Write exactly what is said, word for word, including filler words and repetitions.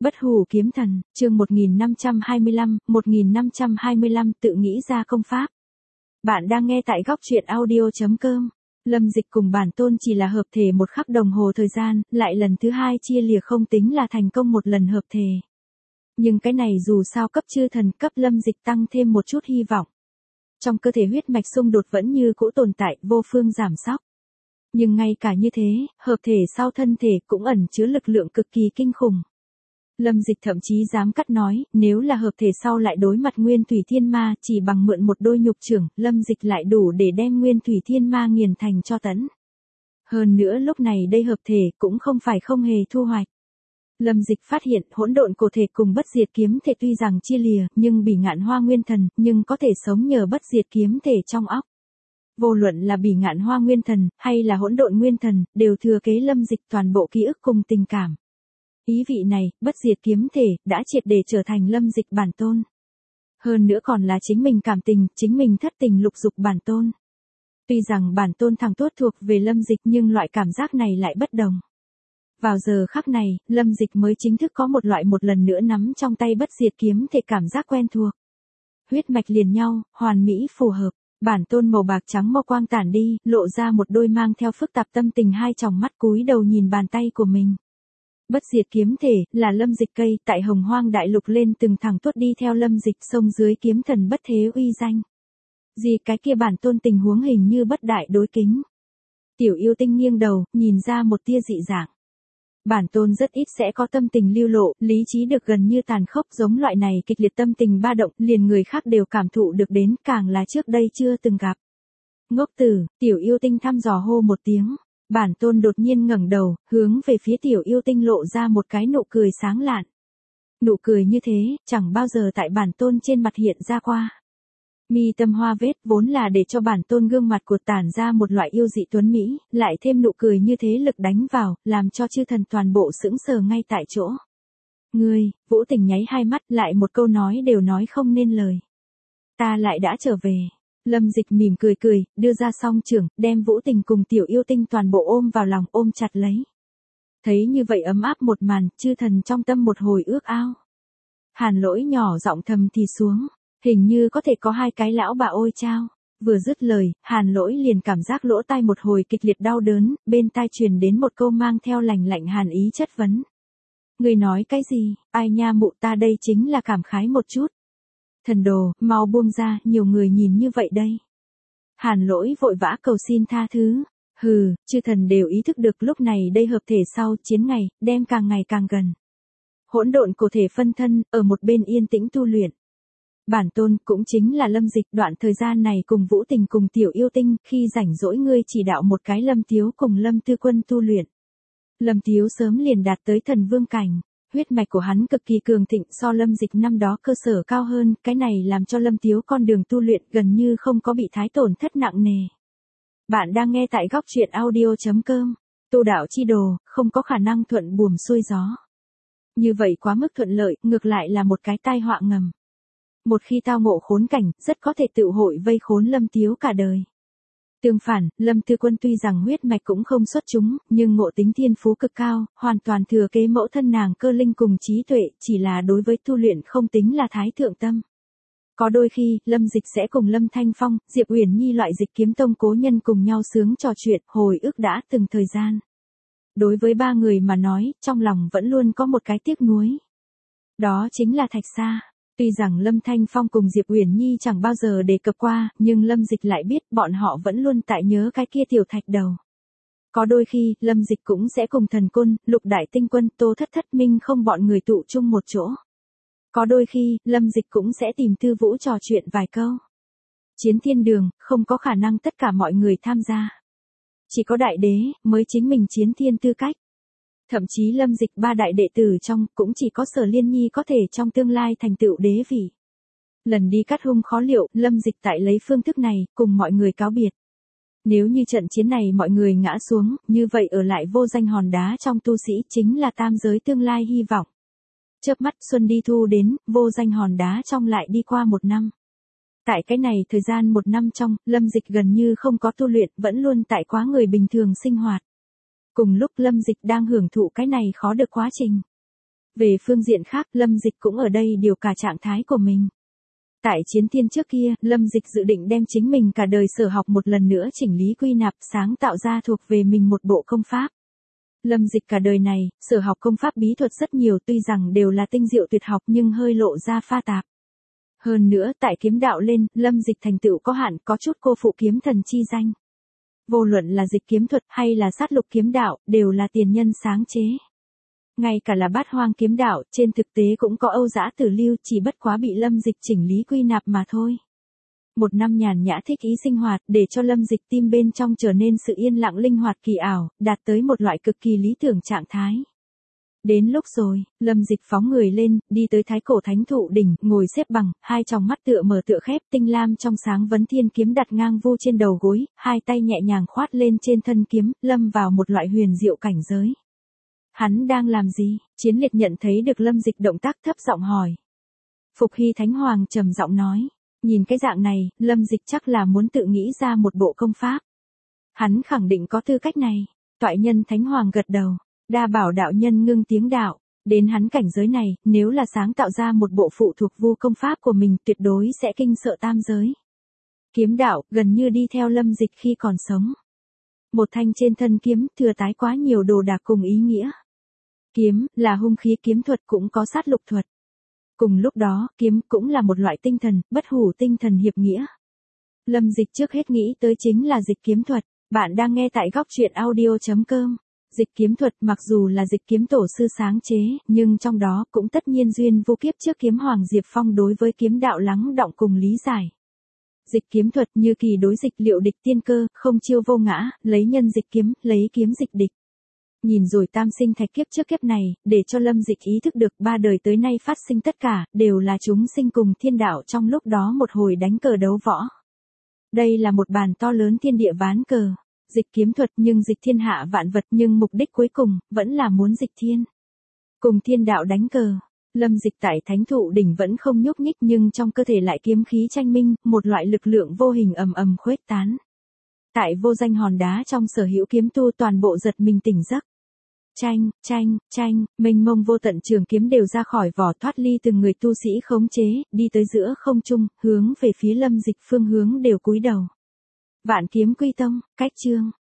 Bất hủ kiếm thần, chương một nghìn năm trăm hai mươi lăm, một nghìn năm trăm hai mươi lăm tự nghĩ ra công pháp. Bạn đang nghe tại góc truyện audio chấm com. Lâm Dịch cùng bản tôn chỉ là hợp thể một khắc đồng hồ thời gian, lại lần thứ hai chia lìa không tính là thành công một lần hợp thể. Nhưng cái này dù sao cấp chư thần cấp Lâm Dịch tăng thêm một chút hy vọng. Trong cơ thể huyết mạch xung đột vẫn như cũ tồn tại, vô phương giảm sóc. Nhưng ngay cả như thế, hợp thể sau thân thể cũng ẩn chứa lực lượng cực kỳ kinh khủng. Lâm Dịch thậm chí dám cắt nói, nếu là hợp thể sau lại đối mặt Nguyên Thủy Thiên Ma, chỉ bằng mượn một đôi nhục chưởng, Lâm Dịch lại đủ để đem Nguyên Thủy Thiên Ma nghiền thành cho tẫn. Hơn nữa lúc này đây hợp thể cũng không phải không hề thu hoạch. Lâm Dịch phát hiện hỗn độn cổ thể cùng bất diệt kiếm thể tuy rằng chia lìa, nhưng Bỉ Ngạn Hoa Nguyên Thần, nhưng có thể sống nhờ bất diệt kiếm thể trong óc. Vô luận là Bỉ Ngạn Hoa Nguyên Thần, hay là hỗn độn Nguyên Thần, đều thừa kế Lâm Dịch toàn bộ ký ức cùng tình cảm. Ý vị này, bất diệt kiếm thể, đã triệt để trở thành Lâm Dịch bản tôn. Hơn nữa còn là chính mình cảm tình, chính mình thất tình lục dục bản tôn. Tuy rằng bản tôn thẳng tốt thuộc về Lâm Dịch nhưng loại cảm giác này lại bất đồng. Vào giờ khắc này, Lâm Dịch mới chính thức có một loại một lần nữa nắm trong tay bất diệt kiếm thể cảm giác quen thuộc. Huyết mạch liền nhau, hoàn mỹ phù hợp. Bản tôn màu bạc trắng mau quang tản đi, lộ ra một đôi mang theo phức tạp tâm tình hai tròng mắt cúi đầu nhìn bàn tay của mình. Bất diệt kiếm thể, là Lâm Dịch cây, tại Hồng Hoang Đại Lục lên từng thẳng tuốt đi theo Lâm Dịch sông dưới kiếm thần bất thế uy danh. Gì cái kia bản tôn tình huống hình như bất đại đối kính. Tiểu yêu tinh nghiêng đầu, nhìn ra một tia dị dạng. Bản tôn rất ít sẽ có tâm tình lưu lộ, lý trí được gần như tàn khốc giống loại này kịch liệt tâm tình ba động, liền người khác đều cảm thụ được đến, càng là trước đây chưa từng gặp. Ngốc tử, tiểu yêu tinh thăm dò hô một tiếng. Bản tôn đột nhiên ngẩng đầu, hướng về phía tiểu yêu tinh lộ ra một cái nụ cười sáng lạn. Nụ cười như thế, chẳng bao giờ tại bản tôn trên mặt hiện ra qua. Mi tâm hoa vết vốn là để cho bản tôn gương mặt của tản ra một loại yêu dị tuấn mỹ, lại thêm nụ cười như thế lực đánh vào, làm cho chư thần toàn bộ sững sờ ngay tại chỗ. Ngươi, Vũ Tình nháy hai mắt, lại một câu nói đều nói không nên lời. Ta lại đã trở về. Lâm Dịch mỉm cười cười, đưa ra song trưởng, đem Vũ Tình cùng tiểu yêu tinh toàn bộ ôm vào lòng ôm chặt lấy. Thấy như vậy ấm áp một màn, chư thần trong tâm một hồi ước ao. Hàn Lỗi nhỏ giọng thầm thì xuống, hình như có thể có hai cái lão bà ôi chao. Vừa dứt lời, Hàn Lỗi liền cảm giác lỗ tai một hồi kịch liệt đau đớn, bên tai truyền đến một câu mang theo lạnh lạnh hàn ý chất vấn. Người nói cái gì, ai nha mụ, ta đây chính là cảm khái một chút. Thần đồ, mau buông ra, nhiều người nhìn như vậy đây. Hàn Lỗi vội vã cầu xin tha thứ. Hừ, chư thần đều ý thức được lúc này đây hợp thể sau chiến ngày, đem càng ngày càng gần. Hỗn độn cổ thể phân thân, ở một bên yên tĩnh tu luyện. Bản tôn cũng chính là Lâm Dịch, đoạn thời gian này cùng Vũ Tình cùng tiểu yêu tinh, khi rảnh rỗi ngươi chỉ đạo một cái Lâm Tiếu cùng Lâm Tư Quân tu luyện. Lâm Tiếu sớm liền đạt tới thần vương cảnh. Huyết mạch của hắn cực kỳ cường thịnh, so Lâm Dịch năm đó cơ sở cao hơn, cái này làm cho Lâm Tiếu con đường tu luyện gần như không có bị thái tổn thất nặng nề. Bạn đang nghe tại góc truyện audio chấm com. Tu đạo chi đồ, không có khả năng thuận buồm xuôi gió. Như vậy quá mức thuận lợi, ngược lại là một cái tai họa ngầm. Một khi tao ngộ khốn cảnh, rất có thể tự hội vây khốn Lâm Tiếu cả đời. Tương phản, Lâm Tư Quân tuy rằng huyết mạch cũng không xuất chúng, nhưng ngộ tính thiên phú cực cao, hoàn toàn thừa kế mẫu thân nàng cơ linh cùng trí tuệ, chỉ là đối với tu luyện không tính là thái thượng tâm. Có đôi khi, Lâm Dịch sẽ cùng Lâm Thanh Phong, Diệp Uyển Nhi loại Dịch Kiếm Tông cố nhân cùng nhau sướng trò chuyện, hồi ức đã từng thời gian. Đối với ba người mà nói, trong lòng vẫn luôn có một cái tiếc nuối. Đó chính là Thạch Sa. Tuy rằng Lâm Thanh Phong cùng Diệp Uyển Nhi chẳng bao giờ đề cập qua, nhưng Lâm Dịch lại biết bọn họ vẫn luôn tại nhớ cái kia tiểu thạch đầu. Có đôi khi, Lâm Dịch cũng sẽ cùng Thần Côn, Lục Đại Tinh Quân, Tô Thất Thất Minh không bọn người tụ chung một chỗ. Có đôi khi, Lâm Dịch cũng sẽ tìm Tư Vũ trò chuyện vài câu. Chiến thiên đường, không có khả năng tất cả mọi người tham gia. Chỉ có đại đế, mới chính mình chiến thiên tư cách. Thậm chí Lâm Dịch ba đại đệ tử trong, cũng chỉ có Sở Liên Nhi có thể trong tương lai thành tựu đế vị. Lần đi cắt hung khó liệu, Lâm Dịch tại lấy phương thức này, cùng mọi người cáo biệt. Nếu như trận chiến này mọi người ngã xuống, như vậy ở lại vô danh hòn đá trong tu sĩ chính là tam giới tương lai hy vọng. Chớp mắt xuân đi thu đến, vô danh hòn đá trong lại đi qua một năm. Tại cái này thời gian một năm trong, Lâm Dịch gần như không có tu luyện, vẫn luôn tại quá người bình thường sinh hoạt. Cùng lúc Lâm Dịch đang hưởng thụ cái này khó được quá trình. Về phương diện khác, Lâm Dịch cũng ở đây điều cả trạng thái của mình. Tại chiến thiên trước kia, Lâm Dịch dự định đem chính mình cả đời sở học một lần nữa chỉnh lý quy nạp, sáng tạo ra thuộc về mình một bộ công pháp. Lâm Dịch cả đời này, sở học công pháp bí thuật rất nhiều, tuy rằng đều là tinh diệu tuyệt học nhưng hơi lộ ra pha tạp. Hơn nữa, tại kiếm đạo lên, Lâm Dịch thành tựu có hạn, có chút cô phụ kiếm thần chi danh. Vô luận là dịch kiếm thuật hay là sát lục kiếm đạo, đều là tiền nhân sáng chế. Ngay cả là bát hoang kiếm đạo, trên thực tế cũng có Âu Dã Tử lưu, chỉ bất quá bị Lâm Dịch chỉnh lý quy nạp mà thôi. Một năm nhàn nhã thích ý sinh hoạt, để cho Lâm Dịch tim bên trong trở nên sự yên lặng linh hoạt kỳ ảo, đạt tới một loại cực kỳ lý tưởng trạng thái. Đến lúc rồi, Lâm Dịch phóng người lên, đi tới Thái Cổ Thánh Thụ đỉnh, ngồi xếp bằng, hai tròng mắt tựa mở tựa khép, tinh lam trong sáng vấn thiên kiếm đặt ngang vu trên đầu gối, hai tay nhẹ nhàng khoát lên trên thân kiếm, lâm vào một loại huyền diệu cảnh giới. Hắn đang làm gì? Chiến Liệt nhận thấy được Lâm Dịch động tác thấp giọng hỏi. Phục Hy Thánh Hoàng trầm giọng nói, nhìn cái dạng này, Lâm Dịch chắc là muốn tự nghĩ ra một bộ công pháp. Hắn khẳng định có tư cách này. Toại Nhân Thánh Hoàng gật đầu. Đa Bảo đạo nhân ngưng tiếng đạo, đến hắn cảnh giới này, nếu là sáng tạo ra một bộ phụ thuộc vu công pháp của mình, tuyệt đối sẽ kinh sợ tam giới. Kiếm đạo, gần như đi theo Lâm Dịch khi còn sống. Một thanh trên thân kiếm, thừa tái quá nhiều đồ đạc cùng ý nghĩa. Kiếm, là hung khí, kiếm thuật cũng có sát lục thuật. Cùng lúc đó, kiếm cũng là một loại tinh thần, bất hủ tinh thần hiệp nghĩa. Lâm Dịch trước hết nghĩ tới chính là dịch kiếm thuật. Bạn đang nghe tại góc truyện audio chấm com. Dịch kiếm thuật mặc dù là dịch kiếm tổ sư sáng chế, nhưng trong đó cũng tất nhiên duyên vô kiếp trước kiếm hoàng Diệp Phong đối với kiếm đạo lắng đọng cùng lý giải. Dịch kiếm thuật như kỳ đối dịch liệu địch tiên cơ, không chiêu vô ngã, lấy nhân dịch kiếm, lấy kiếm dịch địch. Nhìn rồi tam sinh thạch kiếp trước kiếp này, để cho Lâm Dịch ý thức được ba đời tới nay phát sinh tất cả, đều là chúng sinh cùng thiên đạo trong lúc đó một hồi đánh cờ đấu võ. Đây là một bàn to lớn thiên địa ván cờ. Dịch kiếm thuật nhưng dịch thiên hạ vạn vật, nhưng mục đích cuối cùng, vẫn là muốn dịch thiên. Cùng thiên đạo đánh cờ. Lâm Dịch tại Thánh Thụ đỉnh vẫn không nhúc nhích, nhưng trong cơ thể lại kiếm khí tranh minh, một loại lực lượng vô hình ầm ầm khuếch tán. Tại vô danh hòn đá trong sở hữu kiếm tu toàn bộ giật mình tỉnh giấc. Tranh, tranh, tranh, mênh mông vô tận trường kiếm đều ra khỏi vỏ, thoát ly từng người tu sĩ khống chế, đi tới giữa không trung, hướng về phía Lâm Dịch phương hướng đều cúi đầu. Vạn Kiếm Quy Tông, cách chương.